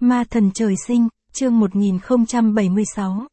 Ma thần trời sinh, chương 1076,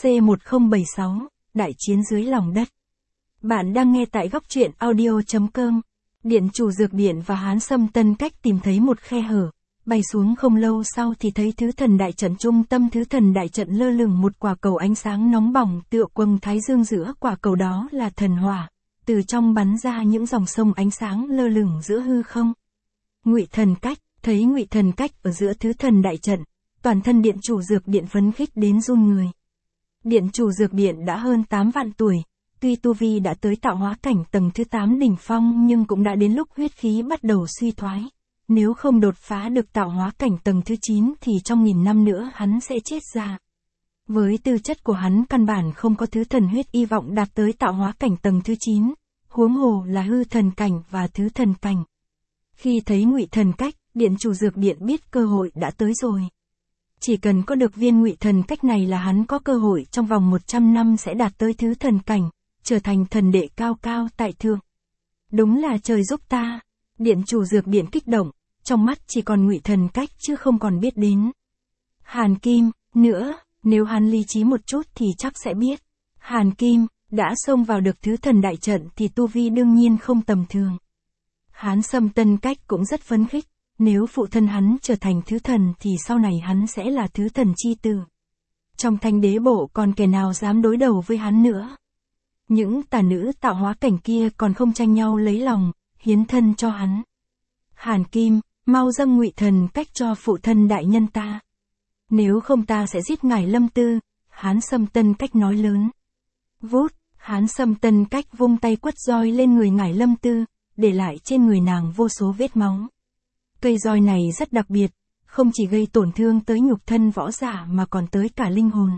C1076, đại chiến dưới lòng đất. Bạn đang nghe tại góc truyện audio.com. Điện chủ dược điện và Hán Sâm Tân Cách tìm thấy một khe hở, bay xuống không lâu sau thì thấy thứ thần đại trận trung tâm thứ thần đại trận lơ lửng một quả cầu ánh sáng nóng bỏng tựa quầng thái dương, giữa quả cầu đó là thần hỏa, từ trong bắn ra những dòng sông ánh sáng lơ lửng giữa hư không. Ngụy Thần Cách, thấy Ngụy Thần Cách ở giữa thứ thần đại trận, toàn thân điện chủ dược điện phấn khích đến run người. Điện chủ dược điện đã hơn 8 vạn tuổi, tuy tu vi đã tới tạo hóa cảnh tầng thứ 8 đỉnh phong nhưng cũng đã đến lúc huyết khí bắt đầu suy thoái. Nếu không đột phá được tạo hóa cảnh tầng thứ 9 thì trong 1000 năm nữa hắn sẽ chết ra. Với tư chất của hắn căn bản không có thứ thần huyết hy vọng đạt tới tạo hóa cảnh tầng thứ 9, huống hồ là hư thần cảnh và thứ thần cảnh. Khi thấy Ngụy Thần Cách, điện chủ dược điện biết cơ hội đã tới rồi. Chỉ cần có được viên Ngụy Thần Cách này là hắn có cơ hội trong vòng 100 năm sẽ đạt tới thứ thần cảnh, trở thành thần đệ cao cao tại thượng. Đúng là trời giúp ta. Điện chủ dược điện kích động, trong mắt chỉ còn Ngụy Thần Cách chứ không còn biết đến Hàn Kim nữa. Nếu hắn lý trí một chút thì chắc sẽ biết, Hàn Kim đã xông vào được thứ thần đại trận thì tu vi đương nhiên không tầm thường. Hán Sâm Tân Cách cũng rất phấn khích, nếu phụ thân hắn trở thành thứ thần thì sau này hắn sẽ là thứ thần chi tử. Trong Thanh Đế Bộ còn kẻ nào dám đối đầu với hắn nữa. Những tà nữ tạo hóa cảnh kia còn không tranh nhau lấy lòng, hiến thân cho hắn. Hàn Kim, mau dâng Ngụy Thần Cách cho phụ thân đại nhân ta. Nếu không ta sẽ giết ngài Lâm Tư, Hán Sâm Tân Cách nói lớn. Vút, Hán Sâm Tân Cách vung tay quất roi lên người ngài Lâm Tư, để lại trên người nàng vô số vết máu. Cây roi này rất đặc biệt, không chỉ gây tổn thương tới nhục thân võ giả mà còn tới cả linh hồn.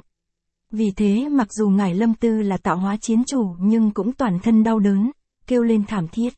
Vì thế mặc dù ngài Lâm Tư là tạo hóa chiến chủ nhưng cũng toàn thân đau đớn, kêu lên thảm thiết.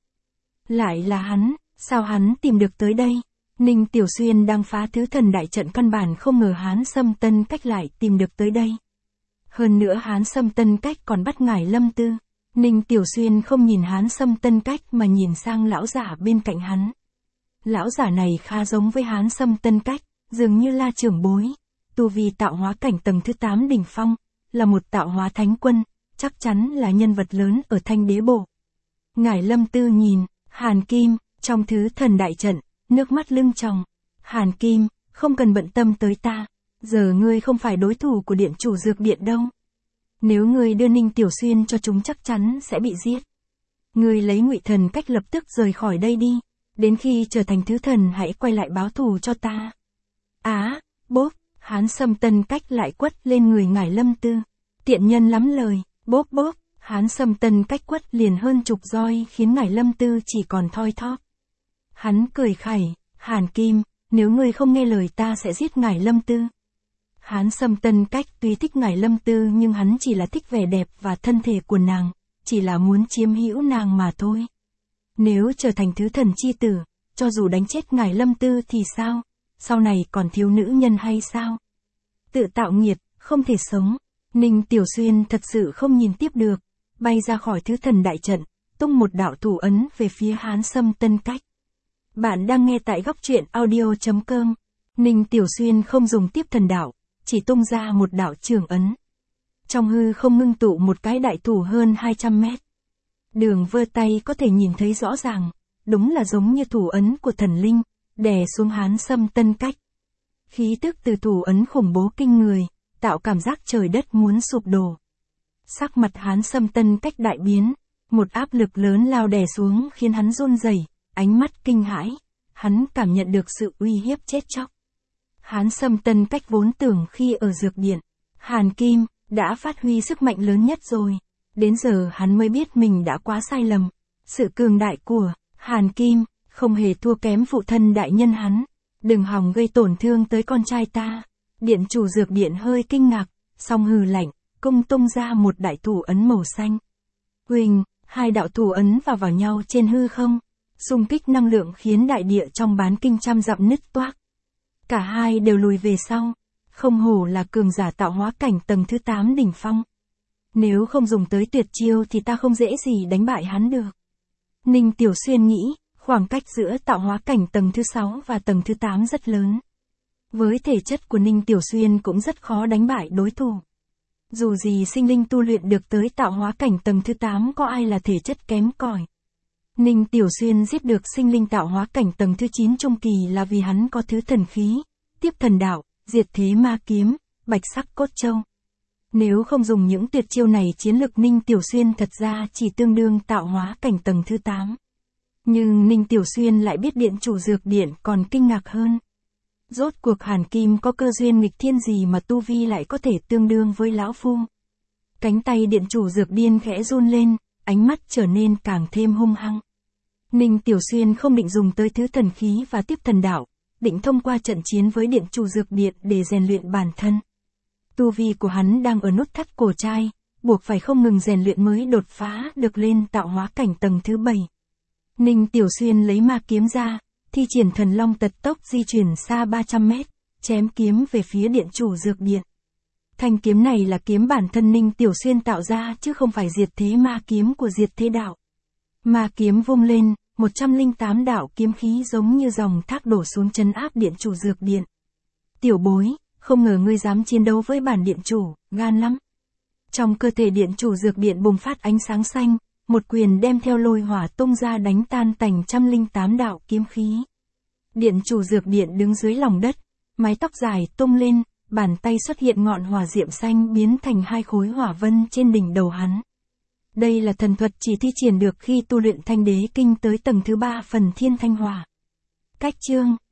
Lại là hắn, sao hắn tìm được tới đây? Ninh Tiểu Xuyên đang phá thứ thần đại trận căn bản không ngờ Hán Sâm Tân Cách lại tìm được tới đây. Hơn nữa Hán Sâm Tân Cách còn bắt ngài Lâm Tư. Ninh Tiểu Xuyên không nhìn Hán Sâm Tân Cách mà nhìn sang lão giả bên cạnh hắn. Lão giả này khá giống với Hán Sâm Tân Cách, dường như là trưởng bối. Tu vi tạo hóa cảnh tầng thứ 8 đỉnh phong, là một tạo hóa thánh quân, chắc chắn là nhân vật lớn ở Thanh Đế Bộ. Ngài Lâm Tư nhìn Hàn Kim trong thứ thần đại trận, nước mắt lưng tròng. Hàn Kim, không cần bận tâm tới ta, giờ ngươi không phải đối thủ của điện chủ dược điện đâu. Nếu ngươi đưa Ninh Tiểu Xuyên cho chúng chắc chắn sẽ bị giết. Ngươi lấy Ngụy Thần Cách lập tức rời khỏi đây đi, đến khi trở thành thứ thần hãy quay lại báo thù cho ta. Bốp, Hán Sâm Tân Cách lại quất lên người ngài Lâm Tư. Tiện nhân lắm lời, bốp, Hán Sâm Tân Cách quất liền hơn chục roi khiến ngài Lâm Tư chỉ còn thoi thóp. Hắn cười khẩy, Hàn Kim, nếu ngươi không nghe lời ta sẽ giết ngài Lâm Tư. Hán Sâm Tân Cách tuy thích ngài Lâm Tư nhưng hắn chỉ là thích vẻ đẹp và thân thể của nàng, chỉ là muốn chiếm hữu nàng mà thôi. Nếu trở thành thứ thần chi tử, cho dù đánh chết ngài Lâm Tư thì sao? Sau này còn thiếu nữ nhân hay sao? Tự tạo nghiệt, không thể sống. Ninh Tiểu Xuyên thật sự không nhìn tiếp được, bay ra khỏi thứ thần đại trận, tung một đạo thủ ấn về phía Hán Sâm Tân Cách. Bạn đang nghe tại góc truyện audio.com. Ninh Tiểu Xuyên không dùng tiếp thần đạo, chỉ tung ra một đạo trường ấn. Trong hư không ngưng tụ một cái đại thủ hơn 200 mét. Đường vơ tay có thể nhìn thấy rõ ràng, đúng là giống như thủ ấn của thần linh, đè xuống Hán Sâm Tân Cách. Khí tức từ thủ ấn khủng bố kinh người, tạo cảm giác trời đất muốn sụp đổ. Sắc mặt Hán Sâm Tân Cách đại biến, một áp lực lớn lao đè xuống khiến hắn run rẩy, ánh mắt kinh hãi, hắn cảm nhận được sự uy hiếp chết chóc. Hán Sâm Tân Cách vốn tưởng khi ở dược điện, Hàn Kim đã phát huy sức mạnh lớn nhất rồi. Đến giờ hắn mới biết mình đã quá sai lầm. Sự cường đại của Hàn Kim không hề thua kém phụ thân đại nhân hắn. Đừng hòng gây tổn thương tới con trai ta. Điện chủ dược điện hơi kinh ngạc, song hừ lạnh, cung tung ra một đại thủ ấn màu xanh. Huỳnh, hai đạo thủ ấn vào nhau trên hư không. Xung kích năng lượng khiến đại địa trong bán kinh trăm dặm nứt toác. Cả hai đều lùi về sau. Không hổ là cường giả tạo hóa cảnh tầng thứ 8 đỉnh phong. Nếu không dùng tới tuyệt chiêu thì ta không dễ gì đánh bại hắn được. Ninh Tiểu Xuyên nghĩ, khoảng cách giữa tạo hóa cảnh tầng thứ 6 và tầng thứ 8 rất lớn. Với thể chất của Ninh Tiểu Xuyên cũng rất khó đánh bại đối thủ. Dù gì sinh linh tu luyện được tới tạo hóa cảnh tầng thứ 8 có ai là thể chất kém cỏi. Ninh Tiểu Xuyên giết được sinh linh tạo hóa cảnh tầng thứ 9 trung kỳ là vì hắn có thứ thần khí, tiếp thần đạo, diệt thế ma kiếm, bạch sắc cốt châu. Nếu không dùng những tuyệt chiêu này chiến lực Ninh Tiểu Xuyên thật ra chỉ tương đương tạo hóa cảnh tầng thứ 8. Nhưng Ninh Tiểu Xuyên lại biết điện chủ dược điện còn kinh ngạc hơn. Rốt cuộc Hàn Kim có cơ duyên nghịch thiên gì mà tu vi lại có thể tương đương với lão phu. Cánh tay điện chủ dược điên khẽ run lên, ánh mắt trở nên càng thêm hung hăng. Ninh Tiểu Xuyên không định dùng tới thứ thần khí và tiếp thần đạo, định thông qua trận chiến với điện chủ dược điện để rèn luyện bản thân. Tu vi của hắn đang ở nút thắt cổ trai, buộc phải không ngừng rèn luyện mới đột phá được lên tạo hóa cảnh tầng thứ 7. Ninh Tiểu Xuyên lấy ma kiếm ra, thi triển thần long tật tốc di chuyển xa 300 mét, chém kiếm về phía điện chủ dược điện. Thanh kiếm này là kiếm bản thân Ninh Tiểu Xuyên tạo ra chứ không phải diệt thế ma kiếm của diệt thế đạo. Ma kiếm vung lên, 108 đạo kiếm khí giống như dòng thác đổ xuống trấn áp điện chủ dược điện. Tiểu bối, không ngờ ngươi dám chiến đấu với bản điện chủ, gan lắm. Trong cơ thể điện chủ dược điện bùng phát ánh sáng xanh, một quyền đem theo lôi hỏa tung ra đánh tan tành 108 đạo kiếm khí. Điện chủ dược điện đứng dưới lòng đất, mái tóc dài tung lên, bàn tay xuất hiện ngọn hỏa diệm xanh biến thành 2 khối hỏa vân trên đỉnh đầu hắn. Đây là thần thuật chỉ thi triển được khi tu luyện Thanh Đế Kinh tới tầng thứ 3 phần Thiên Thanh Hỏa. Cách chương